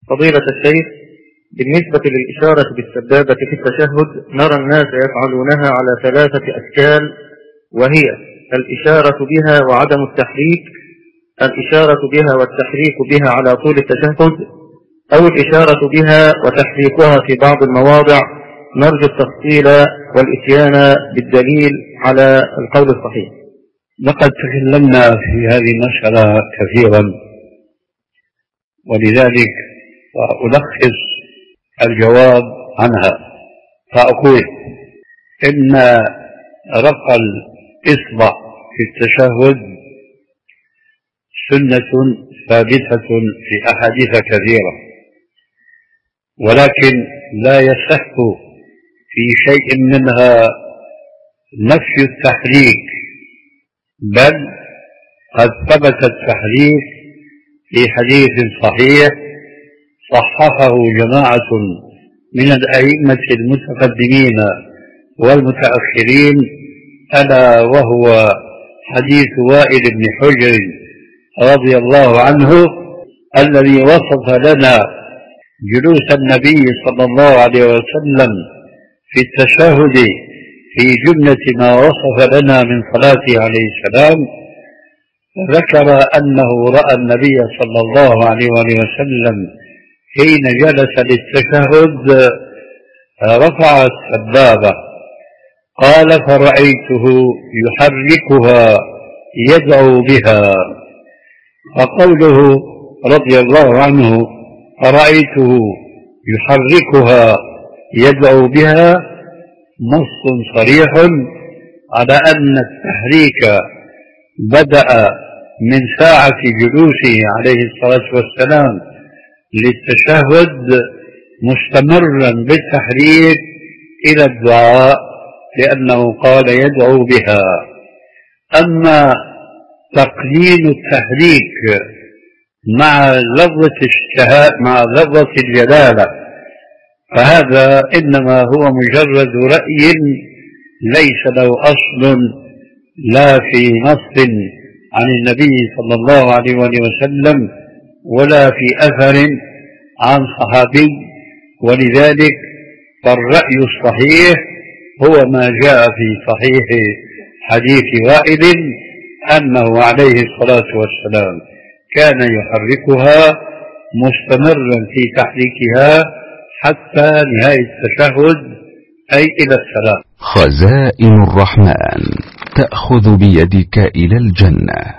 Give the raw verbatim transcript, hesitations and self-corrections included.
فضيلة الشيخ، بالنسبة للإشارة بالسبابة في التشهد نرى الناس يفعلونها على ثلاثة أشكال، وهي الإشارة بها وعدم التحريك، الإشارة بها والتحريك بها على طول التشهد، أو الإشارة بها وتحريكها في بعض المواضع. نرجو التفصيل والإتيان بالدليل على القول الصحيح. لقد تكلمنا في هذه المسألة كثيرا، ولذلك ألخص الجواب عنها فأقول إن رفع الإصبع في التشهد سنة ثابتة في أحاديث كثيرة، ولكن لا يصح في شيء منها نفي التحريك، بل قد ثبت التحريك في حديث صحيح صححه جماعة من الأئمة المتقدمين والمتأخرين، ألا وهو حديث وائل بن حجر رضي الله عنه الذي وصف لنا جلوس النبي صلى الله عليه وسلم في التشهد في جملة ما وصف لنا من صلاته عليه السلام. ذكر أنه رأى النبي صلى الله عليه وسلم حين جلس للتشهد رفع السبابة، قال فرأيته يحركها يدعو بها. فقوله رضي الله عنه فرأيته يحركها يدعو بها نص صريح على أن التحريك بدأ من ساعة جلوسه عليه الصلاة والسلام للتشهد مستمرا بالتحريك إلى الدعاء، لأنه قال يدعو بها. أما تقنين التحريك مع لفظة الشهادة مع لفظة الجلالة فهذا إنما هو مجرد رأي ليس له أصل لا في نص عن النبي صلى الله عليه وسلم ولا في أثر عن صحابي، ولذلك فالرأي الصحيح هو ما جاء في صحيح حديث وائل أنه عليه الصلاة والسلام كان يحركها مستمرا في تحريكها حتى نهاية التشهد أي إلى السلام. خزائن الرحمن تأخذ بيدك إلى الجنة.